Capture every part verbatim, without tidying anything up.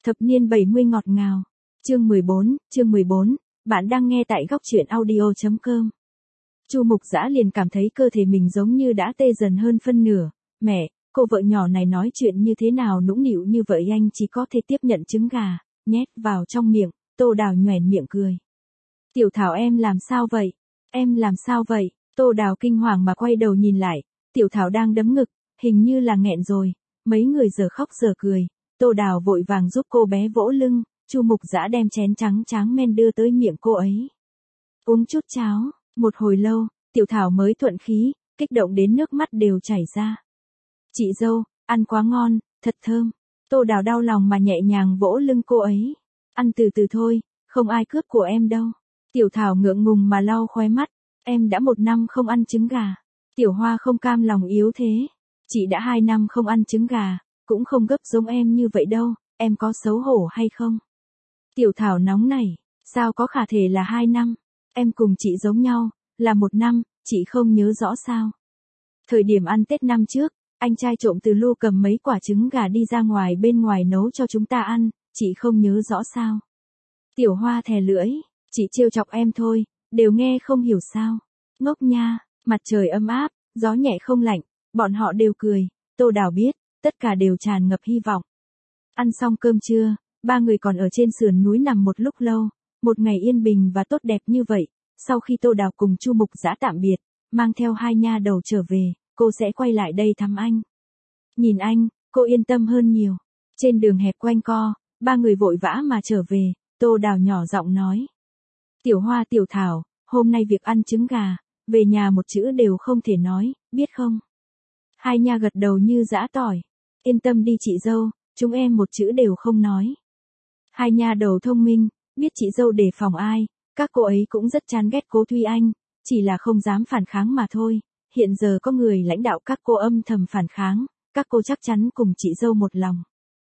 Thập niên bảy mươi ngọt ngào. Chương mười bốn, chương mười bốn, bạn đang nghe tại góc truyện audio chấm com. Chu Mục Dã liền cảm thấy cơ thể mình giống như đã tê dần hơn phân nửa. Mẹ, cô vợ nhỏ này nói chuyện như thế nào nũng nịu như vậy, anh chỉ có thể tiếp nhận trứng gà, nhét vào trong miệng. Tô Đào nhoẻn miệng cười. Tiểu Thảo, em làm sao vậy? Em làm sao vậy? Tô Đào kinh hoàng mà quay đầu nhìn lại. Tiểu Thảo đang đấm ngực, hình như là nghẹn rồi. Mấy người giờ khóc giờ cười. Tô Đào vội vàng giúp cô bé vỗ lưng. Chu Mục Dã đem chén trắng tráng men đưa tới miệng cô ấy. Uống chút cháo. Một hồi lâu, Tiểu Thảo mới thuận khí, kích động đến nước mắt đều chảy ra. Chị dâu, ăn quá ngon, thật thơm. Tô Đào đau lòng mà nhẹ nhàng vỗ lưng cô ấy. Ăn từ từ thôi, không ai cướp của em đâu. Tiểu Thảo ngượng ngùng mà lau khóe mắt. Em đã một năm không ăn trứng gà. Tiểu Hoa không cam lòng yếu thế. Chị đã hai năm không ăn trứng gà, cũng không gấp giống em như vậy đâu, em có xấu hổ hay không? Tiểu Thảo nóng nảy, sao có khả thể là hai năm? Em cùng chị giống nhau, là một năm, chị không nhớ rõ sao? Thời điểm ăn Tết năm trước, anh trai trộm từ Lu cầm mấy quả trứng gà đi ra ngoài bên ngoài nấu cho chúng ta ăn, chị không nhớ rõ sao? Tiểu Hoa thè lưỡi, chị trêu chọc em thôi, đều nghe không hiểu sao? Ngốc nha, mặt trời ấm áp, gió nhẹ không lạnh, bọn họ đều cười, Tô Đào biết, tất cả đều tràn ngập hy vọng. Ăn xong cơm trưa, ba người còn ở trên sườn núi nằm một lúc lâu, một ngày yên bình và tốt đẹp như vậy. Sau khi Tô Đào cùng Chu Mục Dã tạm biệt, mang theo hai nha đầu trở về, cô sẽ quay lại đây thăm anh. Nhìn anh, cô yên tâm hơn nhiều. Trên đường hẹp quanh co, ba người vội vã mà trở về, Tô Đào nhỏ giọng nói. Tiểu Hoa, Tiểu Thảo, hôm nay việc ăn trứng gà, về nhà một chữ đều không thể nói, biết không? Hai nha gật đầu như giã tỏi. Yên tâm đi chị dâu, chúng em một chữ đều không nói. Hai nha đầu thông minh, biết chị dâu đề phòng ai, các cô ấy cũng rất chán ghét Cố Thúy Anh, chỉ là không dám phản kháng mà thôi. Hiện giờ có người lãnh đạo các cô âm thầm phản kháng, các cô chắc chắn cùng chị dâu một lòng.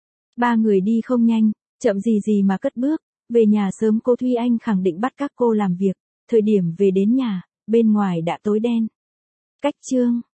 Ba người đi không nhanh, chậm gì gì mà cất bước, về nhà sớm. Cố Thúy Anh khẳng định bắt các cô làm việc, thời điểm về đến nhà, bên ngoài đã tối đen. Cách chương